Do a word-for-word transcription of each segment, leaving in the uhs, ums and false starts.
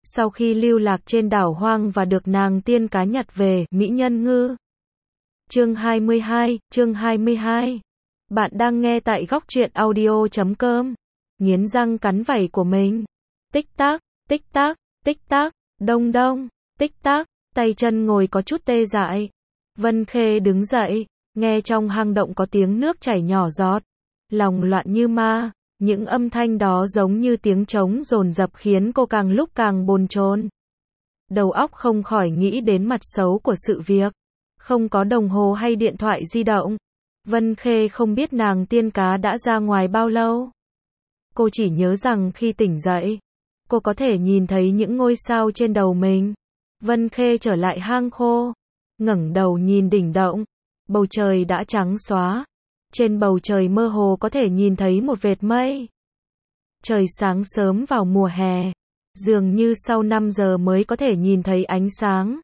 Sau khi lưu lạc trên đảo hoang và được nàng tiên cá nhặt về, mỹ nhân ngư. Chương hai mươi hai, chương hai mươi hai. Bạn đang nghe tại góc truyện audio chấm com. Nghiến răng cắn vảy của mình. Tích tắc, tích tắc, tích tắc, đông đông, tích tắc, tay chân ngồi có chút tê dại. Vân Khê đứng dậy, nghe trong hang động có tiếng nước chảy nhỏ giọt. Lòng loạn như ma, những âm thanh đó giống như tiếng trống dồn dập khiến cô càng lúc càng bồn chồn. Đầu óc không khỏi nghĩ đến mặt xấu của sự việc. Không có đồng hồ hay điện thoại di động. Vân Khê không biết nàng tiên cá đã ra ngoài bao lâu. Cô chỉ nhớ rằng khi tỉnh dậy, cô có thể nhìn thấy những ngôi sao trên đầu mình. Vân Khê trở lại hang khô, ngẩng đầu nhìn đỉnh động, bầu trời đã trắng xóa. Trên bầu trời mơ hồ có thể nhìn thấy một vệt mây. Trời sáng sớm vào mùa hè, dường như sau năm giờ mới có thể nhìn thấy ánh sáng.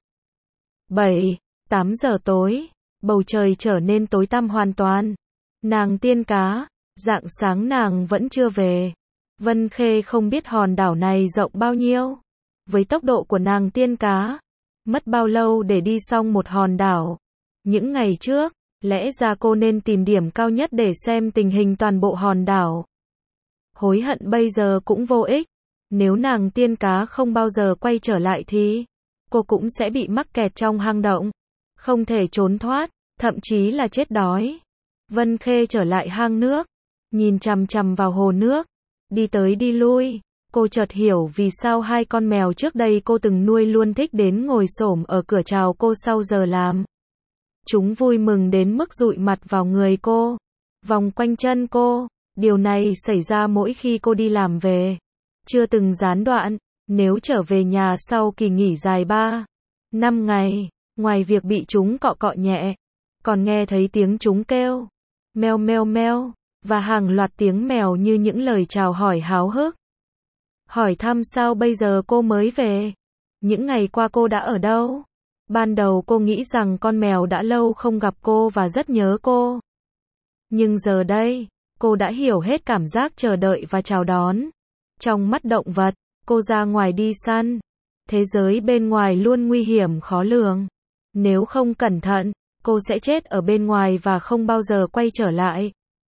bảy, tám giờ tối, bầu trời trở nên tối tăm hoàn toàn. Nàng tiên cá, rạng sáng nàng vẫn chưa về. Vân Khê không biết hòn đảo này rộng bao nhiêu. Với tốc độ của nàng tiên cá, mất bao lâu để đi xong một hòn đảo. Những ngày trước, lẽ ra cô nên tìm điểm cao nhất để xem tình hình toàn bộ hòn đảo. Hối hận bây giờ cũng vô ích. Nếu nàng tiên cá không bao giờ quay trở lại thì cô cũng sẽ bị mắc kẹt trong hang động, không thể trốn thoát, thậm chí là chết đói. Vân Khê trở lại hang nước, nhìn chằm chằm vào hồ nước, đi tới đi lui. Cô chợt hiểu vì sao hai con mèo trước đây cô từng nuôi luôn thích đến ngồi xổm ở cửa chào cô sau giờ làm. Chúng vui mừng đến mức dụi mặt vào người cô, vòng quanh chân cô. Điều này xảy ra mỗi khi cô đi làm về, chưa từng gián đoạn. Nếu trở về nhà sau kỳ nghỉ dài ba, năm ngày, ngoài việc bị chúng cọ cọ nhẹ, còn nghe thấy tiếng chúng kêu, meo meo meo, và hàng loạt tiếng mèo như những lời chào hỏi háo hức. Hỏi thăm sao bây giờ cô mới về? Những ngày qua cô đã ở đâu? Ban đầu cô nghĩ rằng con mèo đã lâu không gặp cô và rất nhớ cô. Nhưng giờ đây, cô đã hiểu hết cảm giác chờ đợi và chào đón. Trong mắt động vật, cô ra ngoài đi săn. Thế giới bên ngoài luôn nguy hiểm khó lường. Nếu không cẩn thận, cô sẽ chết ở bên ngoài và không bao giờ quay trở lại.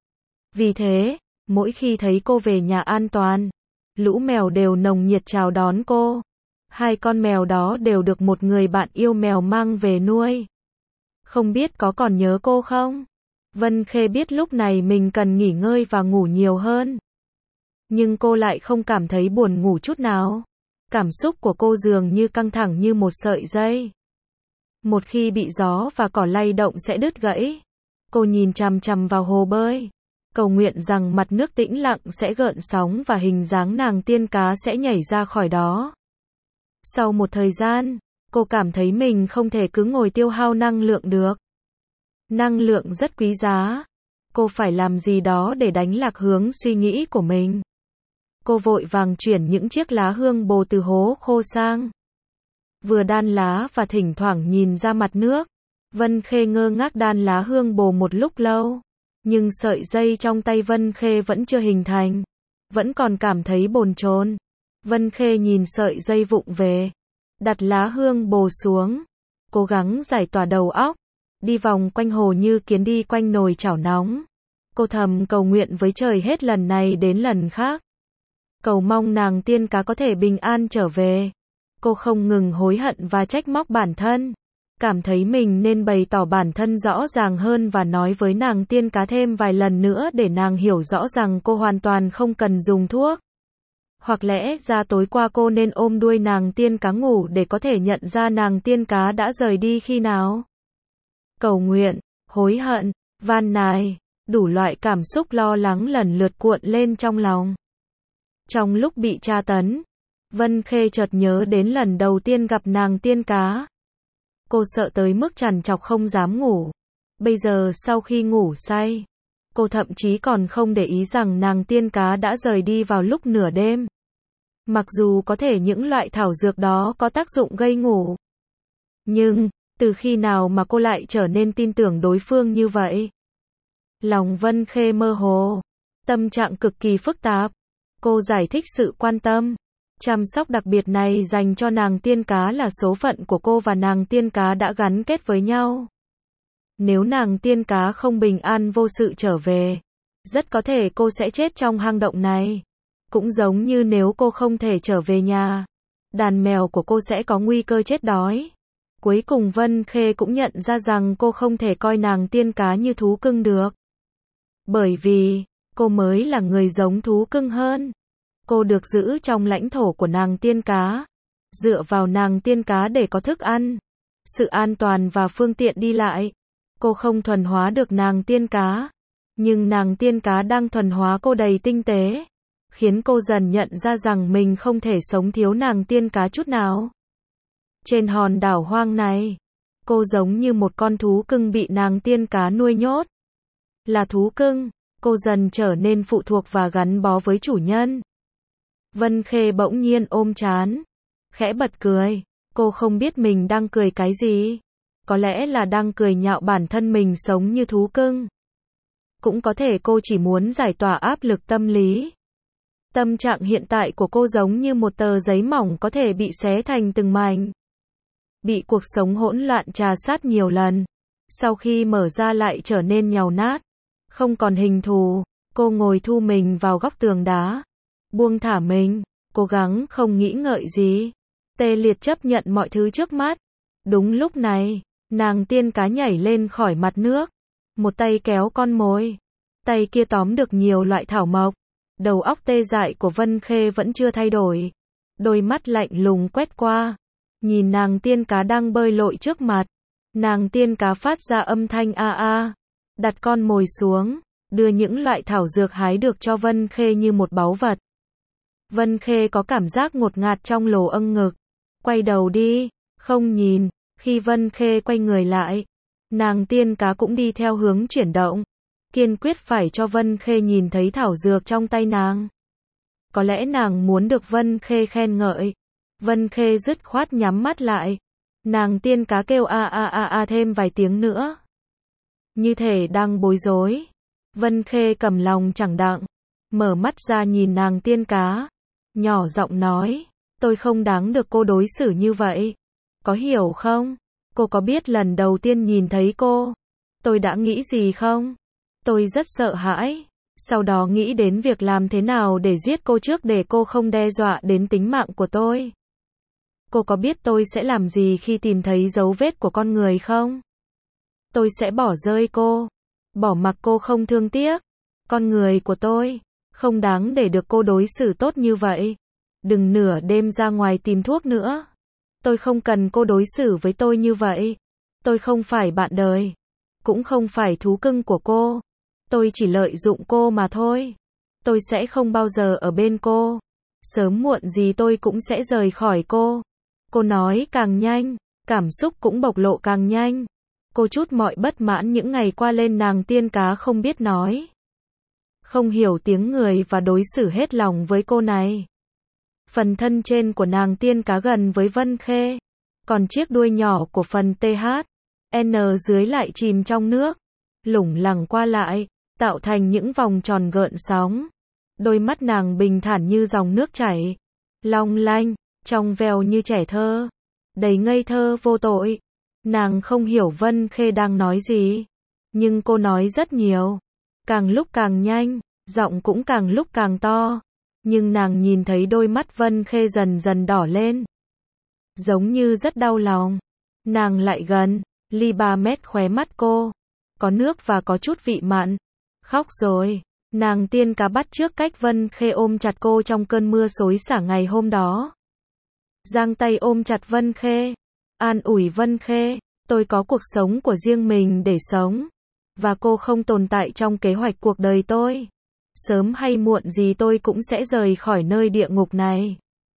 Vì thế, mỗi khi thấy cô về nhà an toàn, lũ mèo đều nồng nhiệt chào đón cô. Hai con mèo đó đều được một người bạn yêu mèo mang về nuôi. Không biết có còn nhớ cô không? Vân Khê biết lúc này mình cần nghỉ ngơi và ngủ nhiều hơn. Nhưng cô lại không cảm thấy buồn ngủ chút nào. Cảm xúc của cô dường như căng thẳng như một sợi dây. Một khi bị gió và cỏ lay động sẽ đứt gãy. Cô nhìn chằm chằm vào hồ bơi, cầu nguyện rằng mặt nước tĩnh lặng sẽ gợn sóng và hình dáng nàng tiên cá sẽ nhảy ra khỏi đó. Sau một thời gian, cô cảm thấy mình không thể cứ ngồi tiêu hao năng lượng được. Năng lượng rất quý giá. Cô phải làm gì đó để đánh lạc hướng suy nghĩ của mình. Cô vội vàng chuyển những chiếc lá hương bồ từ hố khô sang. Vừa đan lá và thỉnh thoảng nhìn ra mặt nước. Vân Khê ngơ ngác đan lá hương bồ một lúc lâu. Nhưng sợi dây trong tay Vân Khê vẫn chưa hình thành. Vẫn còn cảm thấy bồn chồn. Vân Khê nhìn sợi dây vụng về. Đặt lá hương bồ xuống. Cố gắng giải tỏa đầu óc. Đi vòng quanh hồ như kiến đi quanh nồi chảo nóng. Cô thầm cầu nguyện với trời hết lần này đến lần khác. Cầu mong nàng tiên cá có thể bình an trở về. Cô không ngừng hối hận và trách móc bản thân. Cảm thấy mình nên bày tỏ bản thân rõ ràng hơn và nói với nàng tiên cá thêm vài lần nữa để nàng hiểu rõ rằng cô hoàn toàn không cần dùng thuốc. Hoặc lẽ ra tối qua cô nên ôm đuôi nàng tiên cá ngủ để có thể nhận ra nàng tiên cá đã rời đi khi nào. Cầu nguyện, hối hận, van nài, đủ loại cảm xúc lo lắng lần lượt cuộn lên trong lòng. Trong lúc bị tra tấn, Vân Khê chợt nhớ đến lần đầu tiên gặp nàng tiên cá. Cô sợ tới mức trằn trọc không dám ngủ. Bây giờ sau khi ngủ say, cô thậm chí còn không để ý rằng nàng tiên cá đã rời đi vào lúc nửa đêm. Mặc dù có thể những loại thảo dược đó có tác dụng gây ngủ. Nhưng, từ khi nào mà cô lại trở nên tin tưởng đối phương như vậy? Lòng Vân Khê mơ hồ, tâm trạng cực kỳ phức tạp. Cô giải thích sự quan tâm, Chăm sóc đặc biệt này dành cho nàng tiên cá là số phận của cô và nàng tiên cá đã gắn kết với nhau. Nếu nàng tiên cá không bình an vô sự trở về, rất có thể cô sẽ chết trong hang động này. Cũng giống như nếu cô không thể trở về nhà, đàn mèo của cô sẽ có nguy cơ chết đói. Cuối cùng Vân Khê cũng nhận ra rằng cô không thể coi nàng tiên cá như thú cưng được. Bởi vì, cô mới là người giống thú cưng hơn. Cô được giữ trong lãnh thổ của nàng tiên cá, dựa vào nàng tiên cá để có thức ăn, sự an toàn và phương tiện đi lại. Cô không thuần hóa được nàng tiên cá, nhưng nàng tiên cá đang thuần hóa cô đầy tinh tế, khiến cô dần nhận ra rằng mình không thể sống thiếu nàng tiên cá chút nào. Trên hòn đảo hoang này, cô giống như một con thú cưng bị nàng tiên cá nuôi nhốt. Là thú cưng, cô dần trở nên phụ thuộc và gắn bó với chủ nhân. Vân Khê bỗng nhiên ôm trán, khẽ bật cười. Cô không biết mình đang cười cái gì. Có lẽ là đang cười nhạo bản thân mình sống như thú cưng. Cũng có thể cô chỉ muốn giải tỏa áp lực tâm lý. Tâm trạng hiện tại của cô giống như một tờ giấy mỏng có thể bị xé thành từng mảnh. Bị cuộc sống hỗn loạn trà sát nhiều lần. Sau khi mở ra lại trở nên nhàu nát. Không còn hình thù. Cô ngồi thu mình vào góc tường đá. Buông thả mình. Cố gắng không nghĩ ngợi gì. Tê liệt chấp nhận mọi thứ trước mắt. Đúng lúc này, nàng tiên cá nhảy lên khỏi mặt nước. Một tay kéo con mồi. Tay kia tóm được nhiều loại thảo mộc. Đầu óc tê dại của Vân Khê vẫn chưa thay đổi. Đôi mắt lạnh lùng quét qua. Nhìn nàng tiên cá đang bơi lội trước mặt. Nàng tiên cá phát ra âm thanh a a. Đặt con mồi xuống. Đưa những loại thảo dược hái được cho Vân Khê như một báu vật. Vân Khê có cảm giác ngột ngạt trong lỗ âng ngực. Quay đầu đi. Không nhìn. Khi Vân Khê quay người lại, nàng tiên cá cũng đi theo hướng chuyển động. Kiên quyết phải cho Vân Khê nhìn thấy thảo dược trong tay nàng. Có lẽ nàng muốn được Vân Khê khen ngợi. Vân Khê dứt khoát nhắm mắt lại. Nàng tiên cá kêu a a a a thêm vài tiếng nữa. Như thể đang bối rối. Vân Khê cầm lòng chẳng đặng. Mở mắt ra nhìn nàng tiên cá. Nhỏ giọng nói. Tôi không đáng được cô đối xử như vậy. Có hiểu không? Cô có biết lần đầu tiên nhìn thấy cô, tôi đã nghĩ gì không? Tôi rất sợ hãi. Sau đó nghĩ đến việc làm thế nào để giết cô trước để cô không đe dọa đến tính mạng của tôi. Cô có biết tôi sẽ làm gì khi tìm thấy dấu vết của con người không? Tôi sẽ bỏ rơi cô. Bỏ mặc cô không thương tiếc. Con người của tôi không đáng để được cô đối xử tốt như vậy. Đừng nửa đêm ra ngoài tìm thuốc nữa. Tôi không cần cô đối xử với tôi như vậy. Tôi không phải bạn đời. Cũng không phải thú cưng của cô. Tôi chỉ lợi dụng cô mà thôi. Tôi sẽ không bao giờ ở bên cô. Sớm muộn gì tôi cũng sẽ rời khỏi cô. Cô nói càng nhanh, cảm xúc cũng bộc lộ càng nhanh. Cô trút mọi bất mãn những ngày qua lên nàng tiên cá không biết nói. Không hiểu tiếng người và đối xử hết lòng với cô này. Phần thân trên của nàng tiên cá gần với Vân Khê. Còn chiếc đuôi nhỏ của phần tê hát en dưới lại chìm trong nước. Lủng lẳng qua lại, tạo thành những vòng tròn gợn sóng. Đôi mắt nàng bình thản như dòng nước chảy. Long lanh, trong veo như trẻ thơ. Đầy ngây thơ vô tội. Nàng không hiểu Vân Khê đang nói gì. Nhưng cô nói rất nhiều. Càng lúc càng nhanh, giọng cũng càng lúc càng to. Nhưng nàng nhìn thấy đôi mắt Vân Khê dần dần đỏ lên. Giống như rất đau lòng. Nàng lại gần, ly ba mét khóe mắt cô. Có nước và có chút vị mặn. Khóc rồi. Nàng tiên cá bắt chước cách Vân Khê ôm chặt cô trong cơn mưa xối xả ngày hôm đó. Giang tay ôm chặt Vân Khê. An ủi Vân Khê. Tôi có cuộc sống của riêng mình để sống. Và cô không tồn tại trong kế hoạch cuộc đời tôi. Sớm hay muộn gì tôi cũng sẽ rời khỏi nơi địa ngục này.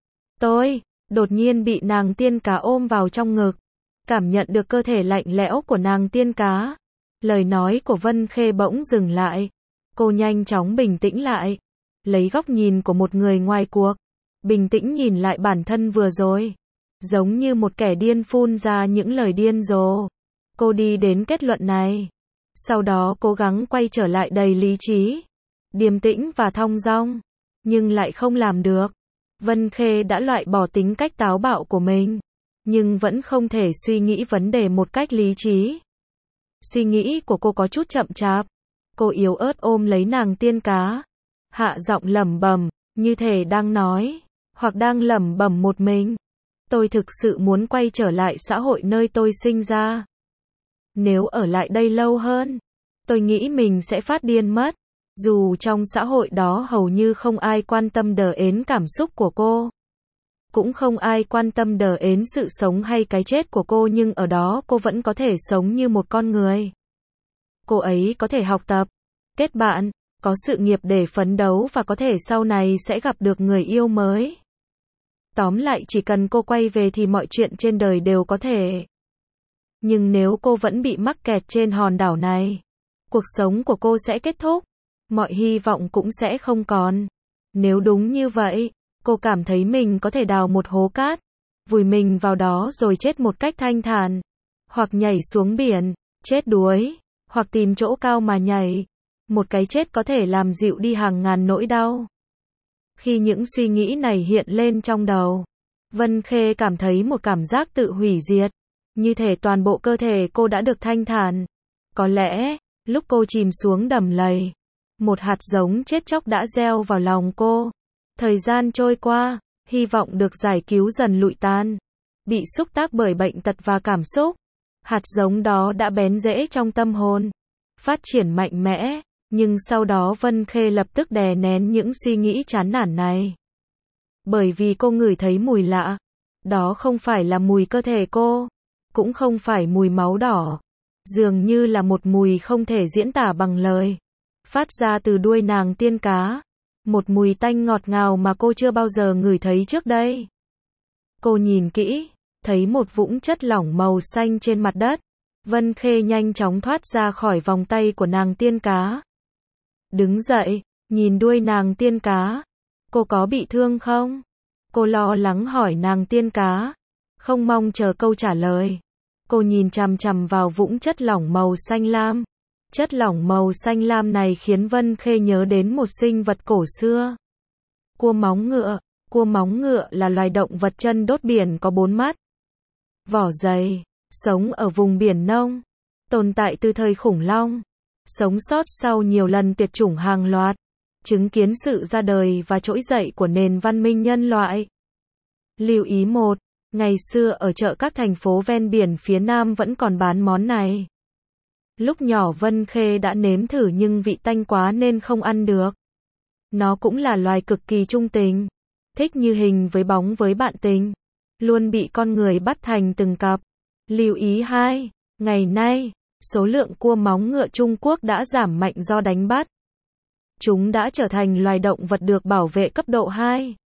Tôi, đột nhiên bị nàng tiên cá ôm vào trong ngực. Cảm nhận được cơ thể lạnh lẽo của nàng tiên cá. Lời nói của Vân Khê bỗng dừng lại. Cô nhanh chóng bình tĩnh lại. Lấy góc nhìn của một người ngoài cuộc. Bình tĩnh nhìn lại bản thân vừa rồi. Giống như một kẻ điên phun ra những lời điên rồ. Cô đi đến kết luận này. Sau đó cố gắng quay trở lại đầy lý trí. Điềm tĩnh và thong dong. Nhưng lại không làm được. Vân Khê đã loại bỏ tính cách táo bạo của mình, nhưng vẫn không thể suy nghĩ vấn đề một cách lý trí. Suy nghĩ của cô có chút chậm chạp. Cô yếu ớt ôm lấy nàng tiên cá, hạ giọng lẩm bẩm, như thể đang nói, hoặc đang lẩm bẩm một mình. Tôi thực sự muốn quay trở lại xã hội nơi tôi sinh ra. Nếu ở lại đây lâu hơn, tôi nghĩ mình sẽ phát điên mất. Dù trong xã hội đó hầu như không ai quan tâm đờ ến cảm xúc của cô, cũng không ai quan tâm đờ ến sự sống hay cái chết của cô, nhưng ở đó cô vẫn có thể sống như một con người. Cô ấy có thể học tập, kết bạn, có sự nghiệp để phấn đấu và có thể sau này sẽ gặp được người yêu mới. Tóm lại chỉ cần cô quay về thì mọi chuyện trên đời đều có thể. Nhưng nếu cô vẫn bị mắc kẹt trên hòn đảo này, cuộc sống của cô sẽ kết thúc. Mọi hy vọng cũng sẽ không còn. Nếu đúng như vậy, cô cảm thấy mình có thể đào một hố cát, vùi mình vào đó rồi chết một cách thanh thản. Hoặc nhảy xuống biển, chết đuối, hoặc tìm chỗ cao mà nhảy. Một cái chết có thể làm dịu đi hàng ngàn nỗi đau. Khi những suy nghĩ này hiện lên trong đầu, Vân Khê cảm thấy một cảm giác tự hủy diệt. Như thể toàn bộ cơ thể cô đã được thanh thản. Có lẽ, lúc cô chìm xuống đầm lầy, một hạt giống chết chóc đã gieo vào lòng cô. Thời gian trôi qua, hy vọng được giải cứu dần lụi tan. Bị xúc tác bởi bệnh tật và cảm xúc, hạt giống đó đã bén rễ trong tâm hồn, phát triển mạnh mẽ. Nhưng sau đó Vân Khê lập tức đè nén những suy nghĩ chán nản này. Bởi vì cô ngửi thấy mùi lạ. Đó không phải là mùi cơ thể cô, cũng không phải mùi máu đỏ. Dường như là một mùi không thể diễn tả bằng lời, phát ra từ đuôi nàng tiên cá. Một mùi tanh ngọt ngào mà cô chưa bao giờ ngửi thấy trước đây. Cô nhìn kỹ, thấy một vũng chất lỏng màu xanh trên mặt đất. Vân Khê nhanh chóng thoát ra khỏi vòng tay của nàng tiên cá. Đứng dậy, nhìn đuôi nàng tiên cá. Cô có bị thương không? Cô lo lắng hỏi nàng tiên cá, không mong chờ câu trả lời. Cô nhìn chằm chằm vào vũng chất lỏng màu xanh lam. Chất lỏng màu xanh lam này khiến Vân Khê nhớ đến một sinh vật cổ xưa. Cua móng ngựa. Cua móng ngựa là loài động vật chân đốt biển có bốn mắt, vỏ dày, sống ở vùng biển nông, tồn tại từ thời khủng long, sống sót sau nhiều lần tuyệt chủng hàng loạt, chứng kiến sự ra đời và trỗi dậy của nền văn minh nhân loại. Lưu ý một, ngày xưa ở chợ các thành phố ven biển phía Nam vẫn còn bán món này. Lúc nhỏ Vân Khê đã nếm thử nhưng vị tanh quá nên không ăn được. Nó cũng là loài cực kỳ trung tình, thích như hình với bóng với bạn tình, luôn bị con người bắt thành từng cặp. Lưu ý hai, ngày nay, số lượng cua móng ngựa Trung Quốc đã giảm mạnh do đánh bắt. Chúng đã trở thành loài động vật được bảo vệ cấp độ hai.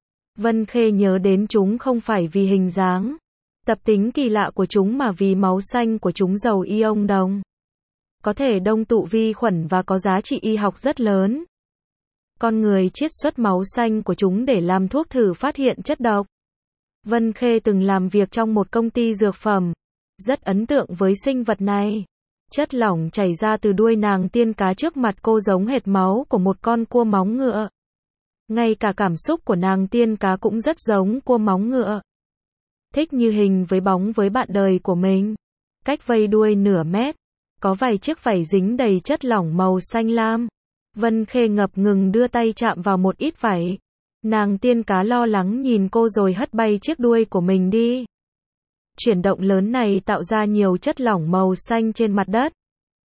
Vân Khê nhớ đến chúng không phải vì hình dáng, tập tính kỳ lạ của chúng mà vì máu xanh của chúng giàu ion đồng, có thể đông tụ vi khuẩn và có giá trị y học rất lớn. Con người chiết xuất máu xanh của chúng để làm thuốc thử phát hiện chất độc. Vân Khê từng làm việc trong một công ty dược phẩm, rất ấn tượng với sinh vật này. Chất lỏng chảy ra từ đuôi nàng tiên cá trước mặt cô giống hệt máu của một con cua móng ngựa. Ngay cả cảm xúc của nàng tiên cá cũng rất giống cua móng ngựa. Thích như hình với bóng với bạn đời của mình. Cách vây đuôi nửa mét, có vài chiếc vảy dính đầy chất lỏng màu xanh lam. Vân Khê ngập ngừng đưa tay chạm vào một ít vảy. Nàng tiên cá lo lắng nhìn cô rồi hất bay chiếc đuôi của mình đi. Chuyển động lớn này tạo ra nhiều chất lỏng màu xanh trên mặt đất.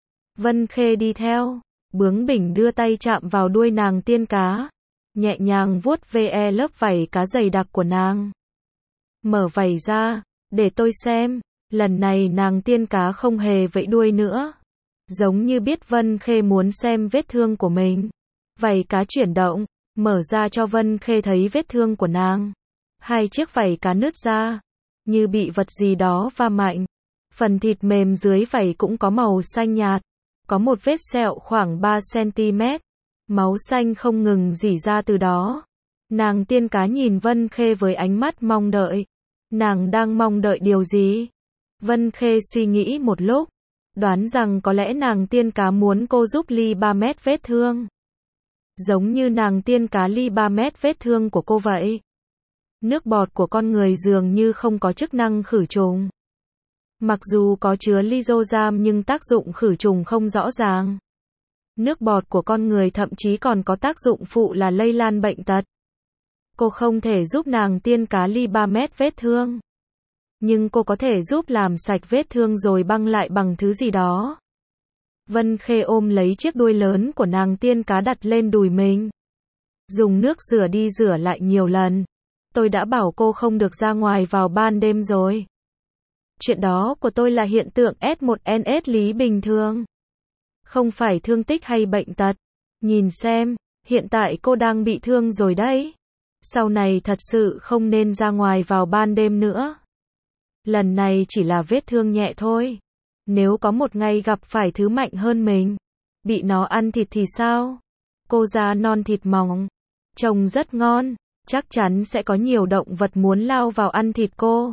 Vân Khê đi theo, bướng bỉnh đưa tay chạm vào đuôi nàng tiên cá, nhẹ nhàng vuốt ve lớp vảy cá dày đặc của nàng. Mở vảy ra, để tôi xem. Lần này nàng tiên cá không hề vẫy đuôi nữa, giống như biết Vân Khê muốn xem vết thương của mình. Vảy cá chuyển động, mở ra cho Vân Khê thấy vết thương của nàng. Hai chiếc vảy cá nứt ra, như bị vật gì đó va mạnh. Phần thịt mềm dưới vảy cũng có màu xanh nhạt, có một vết sẹo khoảng ba xăng-ti-mét. Máu xanh không ngừng rỉ ra từ đó. Nàng tiên cá nhìn Vân Khê với ánh mắt mong đợi. Nàng đang mong đợi điều gì? Vân Khê suy nghĩ một lúc, đoán rằng có lẽ nàng tiên cá muốn cô giúp ly ba mét vết thương. Giống như nàng tiên cá ly ba mét vết thương của cô vậy. Nước bọt của con người dường như không có chức năng khử trùng. Mặc dù có chứa lysozyme nhưng tác dụng khử trùng không rõ ràng. Nước bọt của con người thậm chí còn có tác dụng phụ là lây lan bệnh tật. Cô không thể giúp nàng tiên cá Li-ba-mét vết thương. Nhưng cô có thể giúp làm sạch vết thương rồi băng lại bằng thứ gì đó. Vân Khê ôm lấy chiếc đuôi lớn của nàng tiên cá đặt lên đùi mình. Dùng nước rửa đi rửa lại nhiều lần. Tôi đã bảo cô không được ra ngoài vào ban đêm rồi. Chuyện đó của tôi là hiện tượng S một N S lý bình thường. Không phải thương tích hay bệnh tật. Nhìn xem, hiện tại cô đang bị thương rồi đấy. Sau này thật sự không nên ra ngoài vào ban đêm nữa. Lần này chỉ là vết thương nhẹ thôi. Nếu có một ngày gặp phải thứ mạnh hơn mình, bị nó ăn thịt thì sao? Cô da non thịt mỏng, trông rất ngon, chắc chắn sẽ có nhiều động vật muốn lao vào ăn thịt cô.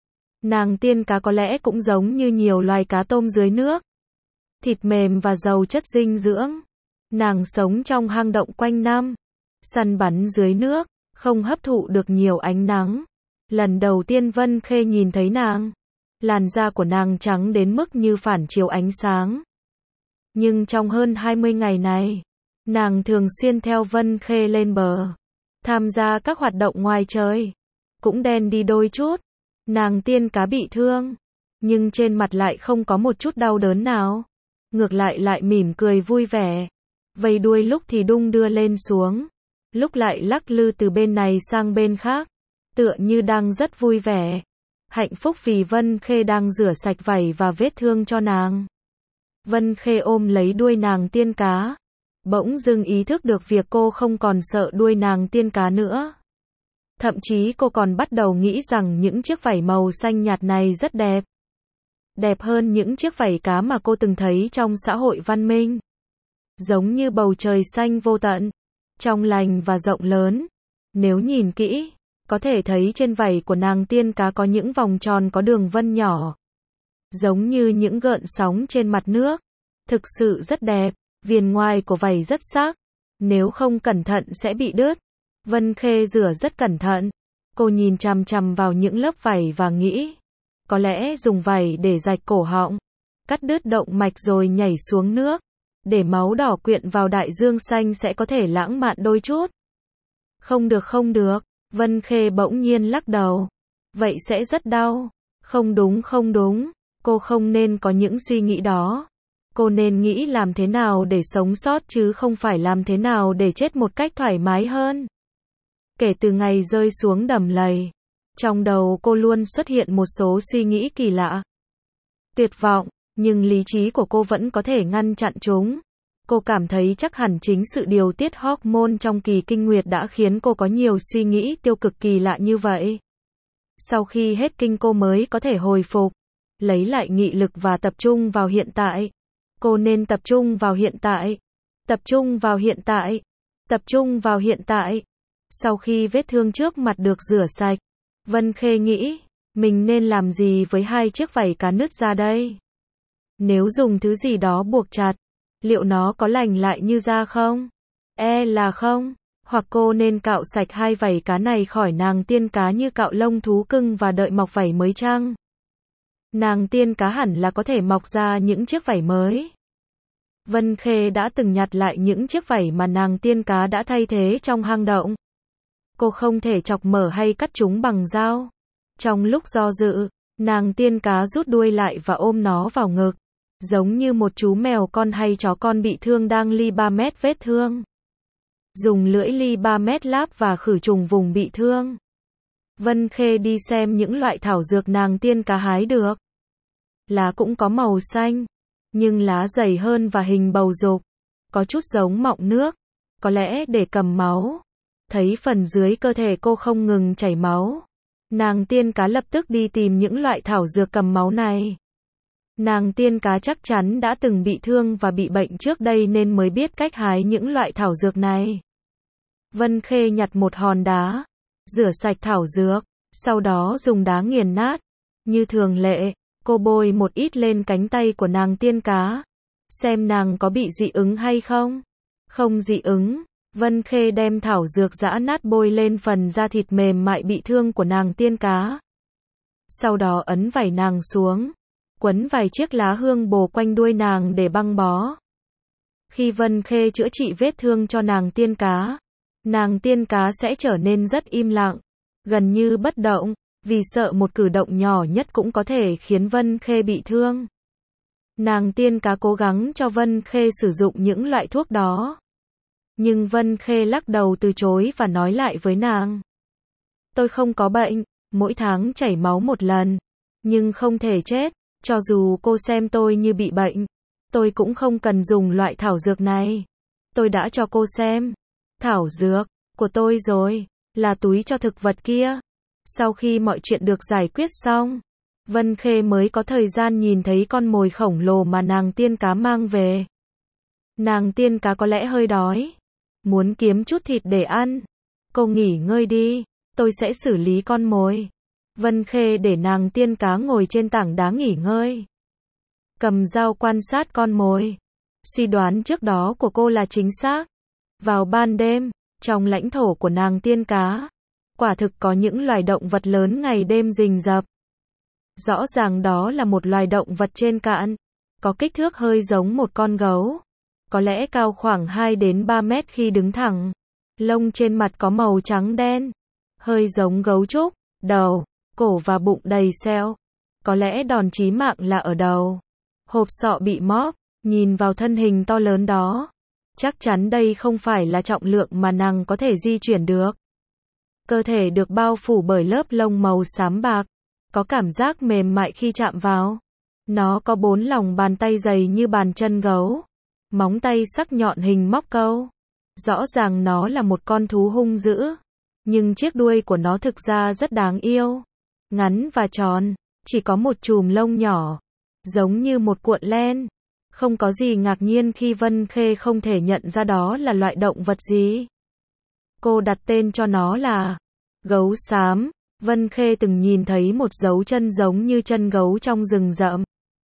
Nàng tiên cá có lẽ cũng giống như nhiều loài cá tôm dưới nước. Thịt mềm và giàu chất dinh dưỡng. Nàng sống trong hang động quanh năm, săn bắn dưới nước, không hấp thụ được nhiều ánh nắng. Lần đầu tiên Vân Khê nhìn thấy nàng, làn da của nàng trắng đến mức như phản chiếu ánh sáng. Nhưng trong hơn hai mươi ngày này, nàng thường xuyên theo Vân Khê lên bờ, tham gia các hoạt động ngoài trời, cũng đen đi đôi chút. Nàng tiên cá bị thương, nhưng trên mặt lại không có một chút đau đớn nào. Ngược lại lại mỉm cười vui vẻ. Vây đuôi lúc thì đung đưa lên xuống, lúc lại lắc lư từ bên này sang bên khác, tựa như đang rất vui vẻ. Hạnh phúc vì Vân Khê đang rửa sạch vảy và vết thương cho nàng. Vân Khê ôm lấy đuôi nàng tiên cá. Bỗng dưng ý thức được việc cô không còn sợ đuôi nàng tiên cá nữa. Thậm chí cô còn bắt đầu nghĩ rằng những chiếc vảy màu xanh nhạt này rất đẹp. Đẹp hơn những chiếc vảy cá mà cô từng thấy trong xã hội văn minh. Giống như bầu trời xanh vô tận, trong lành và rộng lớn. Nếu nhìn kỹ, có thể thấy trên vảy của nàng tiên cá có những vòng tròn có đường vân nhỏ. Giống như những gợn sóng trên mặt nước. Thực sự rất đẹp, viền ngoài của vảy rất sắc. Nếu không cẩn thận sẽ bị đứt. Vân Khê rửa rất cẩn thận. Cô nhìn chằm chằm vào những lớp vảy và nghĩ. Có lẽ dùng vảy để rạch cổ họng, cắt đứt động mạch rồi nhảy xuống nước, để máu đỏ quyện vào đại dương xanh sẽ có thể lãng mạn đôi chút. Không được không được, Vân Khê bỗng nhiên lắc đầu. Vậy sẽ rất đau. Không đúng không đúng, cô không nên có những suy nghĩ đó. Cô nên nghĩ làm thế nào để sống sót chứ không phải làm thế nào để chết một cách thoải mái hơn. Kể từ ngày rơi xuống đầm lầy, trong đầu cô luôn xuất hiện một số suy nghĩ kỳ lạ. Tuyệt vọng, nhưng lý trí của cô vẫn có thể ngăn chặn chúng. Cô cảm thấy chắc hẳn chính sự điều tiết hormone trong kỳ kinh nguyệt đã khiến cô có nhiều suy nghĩ tiêu cực kỳ lạ như vậy. Sau khi hết kinh cô mới có thể hồi phục, lấy lại nghị lực và tập trung vào hiện tại. Cô nên tập trung vào hiện tại. Tập trung vào hiện tại. Tập trung vào hiện tại. Sau khi vết thương trước mặt được rửa sạch, Vân Khê nghĩ, mình nên làm gì với hai chiếc vảy cá nứt ra đây? Nếu dùng thứ gì đó buộc chặt, liệu nó có lành lại như da không? E là không. Hoặc cô nên cạo sạch hai vảy cá này khỏi nàng tiên cá như cạo lông thú cưng và đợi mọc vảy mới chăng? Nàng tiên cá hẳn là có thể mọc ra những chiếc vảy mới. Vân Khê đã từng nhặt lại những chiếc vảy mà nàng tiên cá đã thay thế trong hang động. Cô không thể chọc mở hay cắt chúng bằng dao. Trong lúc do dự, nàng tiên cá rút đuôi lại và ôm nó vào ngực. Giống như một chú mèo con hay chó con bị thương đang Li-ba-mét vết thương. Dùng lưỡi Li-ba-mét láp và khử trùng vùng bị thương. Vân Khê đi xem những loại thảo dược nàng tiên cá hái được. Lá cũng có màu xanh, nhưng lá dày hơn và hình bầu dục. Có chút giống mọng nước, có lẽ để cầm máu. Thấy phần dưới cơ thể cô không ngừng chảy máu, nàng tiên cá lập tức đi tìm những loại thảo dược cầm máu này. Nàng tiên cá chắc chắn đã từng bị thương và bị bệnh trước đây nên mới biết cách hái những loại thảo dược này. Vân Khê nhặt một hòn đá, rửa sạch thảo dược, sau đó dùng đá nghiền nát. Như thường lệ, cô bôi một ít lên cánh tay của nàng tiên cá, xem nàng có bị dị ứng hay không. Không dị ứng, Vân Khê đem thảo dược giã nát bôi lên phần da thịt mềm mại bị thương của nàng tiên cá. Sau đó ấn vảy nàng xuống, quấn vài chiếc lá hương bồ quanh đuôi nàng để băng bó. Khi Vân Khê chữa trị vết thương cho nàng tiên cá, nàng tiên cá sẽ trở nên rất im lặng, gần như bất động, vì sợ một cử động nhỏ nhất cũng có thể khiến Vân Khê bị thương. Nàng tiên cá cố gắng cho Vân Khê sử dụng những loại thuốc đó. Nhưng Vân Khê lắc đầu từ chối và nói lại với nàng. Tôi không có bệnh, mỗi tháng chảy máu một lần, nhưng không thể chết, cho dù cô xem tôi như bị bệnh, tôi cũng không cần dùng loại thảo dược này. Tôi đã cho cô xem thảo dược của tôi rồi, là túi cho thực vật kia. Sau khi mọi chuyện được giải quyết xong, Vân Khê mới có thời gian nhìn thấy con mồi khổng lồ mà nàng tiên cá mang về. Nàng tiên cá có lẽ hơi đói, muốn kiếm chút thịt để ăn. Cô nghỉ ngơi đi, tôi sẽ xử lý con mồi. Vân Khê để nàng tiên cá ngồi trên tảng đá nghỉ ngơi, cầm dao quan sát con mồi. Suy đoán trước đó của cô là chính xác. Vào ban đêm, trong lãnh thổ của nàng tiên cá, quả thực có những loài động vật lớn ngày đêm rình rập. Rõ ràng đó là một loài động vật trên cạn, có kích thước hơi giống một con gấu, có lẽ cao khoảng hai đến ba mét khi đứng thẳng. Lông trên mặt có màu trắng đen, hơi giống gấu trúc, đầu, cổ và bụng đầy sẹo. Có lẽ đòn chí mạng là ở đầu. Hộp sọ bị móp, nhìn vào thân hình to lớn đó, chắc chắn đây không phải là trọng lượng mà nàng có thể di chuyển được. Cơ thể được bao phủ bởi lớp lông màu xám bạc, có cảm giác mềm mại khi chạm vào. Nó có bốn lòng bàn tay dày như bàn chân gấu, móng tay sắc nhọn hình móc câu. Rõ ràng nó là một con thú hung dữ, nhưng chiếc đuôi của nó thực ra rất đáng yêu. Ngắn và tròn, chỉ có một chùm lông nhỏ, giống như một cuộn len. Không có gì ngạc nhiên khi Vân Khê không thể nhận ra đó là loại động vật gì. Cô đặt tên cho nó là gấu xám. Vân Khê từng nhìn thấy một dấu chân giống như chân gấu trong rừng rậm.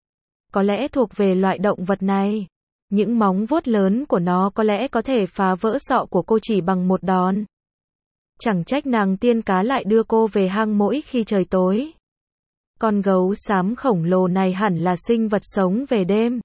Có lẽ thuộc về loại động vật này. Những móng vuốt lớn của nó có lẽ có thể phá vỡ sọ của cô chỉ bằng một đòn. Chẳng trách nàng tiên cá lại đưa cô về hang mỗi khi trời tối. Con gấu xám khổng lồ này hẳn là sinh vật sống về đêm.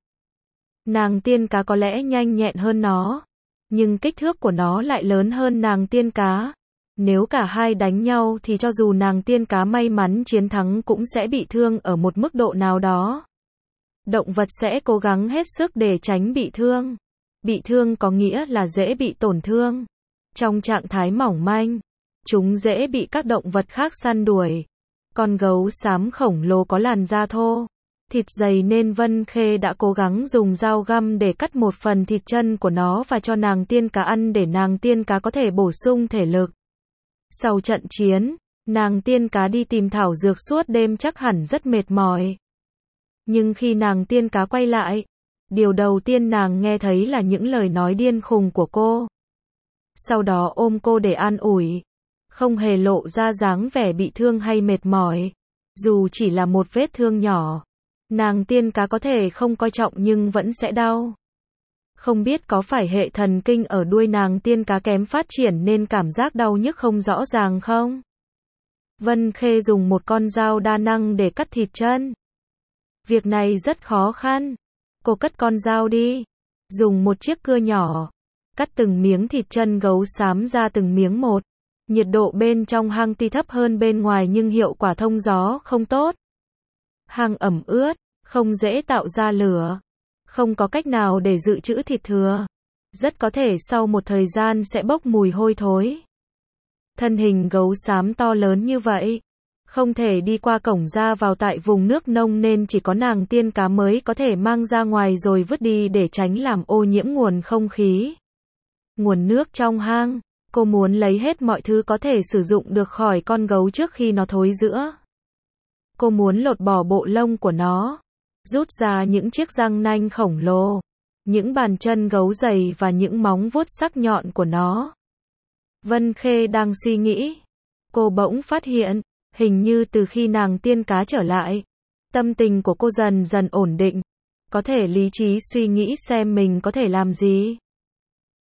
Nàng tiên cá có lẽ nhanh nhẹn hơn nó, nhưng kích thước của nó lại lớn hơn nàng tiên cá. Nếu cả hai đánh nhau thì cho dù nàng tiên cá may mắn chiến thắng cũng sẽ bị thương ở một mức độ nào đó. Động vật sẽ cố gắng hết sức để tránh bị thương. Bị thương có nghĩa là dễ bị tổn thương. Trong trạng thái mỏng manh, chúng dễ bị các động vật khác săn đuổi. Con gấu xám khổng lồ có làn da thô, thịt dày nên Vân Khê đã cố gắng dùng dao găm để cắt một phần thịt chân của nó và cho nàng tiên cá ăn để nàng tiên cá có thể bổ sung thể lực. Sau trận chiến, nàng tiên cá đi tìm thảo dược suốt đêm chắc hẳn rất mệt mỏi. Nhưng khi nàng tiên cá quay lại, điều đầu tiên nàng nghe thấy là những lời nói điên khùng của cô. Sau đó ôm cô để an ủi, không hề lộ ra dáng vẻ bị thương hay mệt mỏi. Dù chỉ là một vết thương nhỏ, nàng tiên cá có thể không coi trọng nhưng vẫn sẽ đau. Không biết có phải hệ thần kinh ở đuôi nàng tiên cá kém phát triển nên cảm giác đau nhức không rõ ràng không? Vân Khê dùng một con dao đa năng để cắt thịt chân. Việc này rất khó khăn. Cô cất con dao đi. Dùng một chiếc cưa nhỏ, cắt từng miếng thịt chân gấu xám ra từng miếng một. Nhiệt độ bên trong hang tuy thấp hơn bên ngoài nhưng hiệu quả thông gió không tốt. Hang ẩm ướt, không dễ tạo ra lửa. Không có cách nào để dự trữ thịt thừa. Rất có thể sau một thời gian sẽ bốc mùi hôi thối. Thân hình gấu xám to lớn như vậy, không thể đi qua cổng ra vào tại vùng nước nông nên chỉ có nàng tiên cá mới có thể mang ra ngoài rồi vứt đi để tránh làm ô nhiễm nguồn không khí. Nguồn nước trong hang, cô muốn lấy hết mọi thứ có thể sử dụng được khỏi con gấu trước khi nó thối rữa. Cô muốn lột bỏ bộ lông của nó, rút ra những chiếc răng nanh khổng lồ, những bàn chân gấu dày và những móng vuốt sắc nhọn của nó. Vân Khê đang suy nghĩ, cô bỗng phát hiện, hình như từ khi nàng tiên cá trở lại, tâm tình của cô dần dần ổn định, có thể lý trí suy nghĩ xem mình có thể làm gì.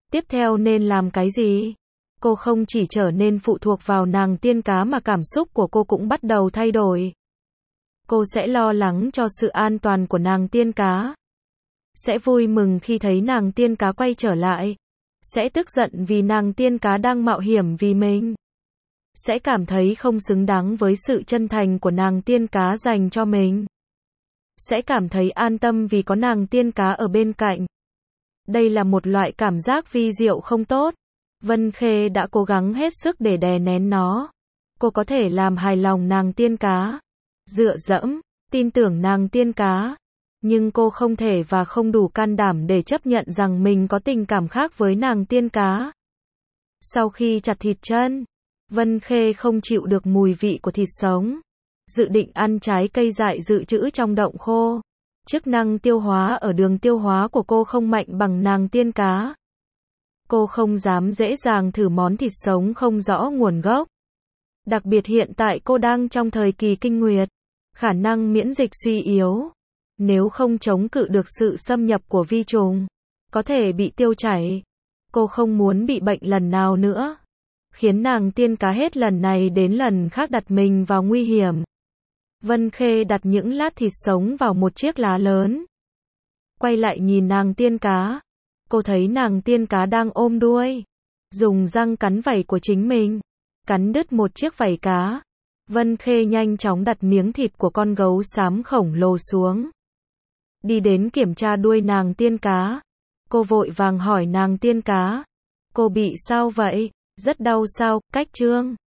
Tiếp theo nên làm cái gì? Cô không chỉ trở nên phụ thuộc vào nàng tiên cá mà cảm xúc của cô cũng bắt đầu thay đổi. Cô sẽ lo lắng cho sự an toàn của nàng tiên cá. Sẽ vui mừng khi thấy nàng tiên cá quay trở lại. Sẽ tức giận vì nàng tiên cá đang mạo hiểm vì mình. Sẽ cảm thấy không xứng đáng với sự chân thành của nàng tiên cá dành cho mình. Sẽ cảm thấy an tâm vì có nàng tiên cá ở bên cạnh. Đây là một loại cảm giác vi diệu không tốt. Vân Khê đã cố gắng hết sức để đè nén nó. Cô có thể làm hài lòng nàng tiên cá, dựa dẫm, tin tưởng nàng tiên cá. Nhưng cô không thể và không đủ can đảm để chấp nhận rằng mình có tình cảm khác với nàng tiên cá. Sau khi chặt thịt chân, Vân Khê không chịu được mùi vị của thịt sống. Dự định ăn trái cây dại dự trữ trong động khô. Chức năng tiêu hóa ở đường tiêu hóa của cô không mạnh bằng nàng tiên cá. Cô không dám dễ dàng thử món thịt sống không rõ nguồn gốc. Đặc biệt hiện tại cô đang trong thời kỳ kinh nguyệt. Khả năng miễn dịch suy yếu. Nếu không chống cự được sự xâm nhập của vi trùng, có thể bị tiêu chảy. Cô không muốn bị bệnh lần nào nữa. Khiến nàng tiên cá hết lần này đến lần khác đặt mình vào nguy hiểm. Vân Khê đặt những lát thịt sống vào một chiếc lá lớn. Quay lại nhìn nàng tiên cá. Cô thấy nàng tiên cá đang ôm đuôi. Dùng răng cắn vảy của chính mình. Cắn đứt một chiếc vảy cá. Vân Khê nhanh chóng đặt miếng thịt của con gấu xám khổng lồ xuống. Đi đến kiểm tra đuôi nàng tiên cá. Cô vội vàng hỏi nàng tiên cá. Cô bị sao vậy? Rất đau sao? Cách Trương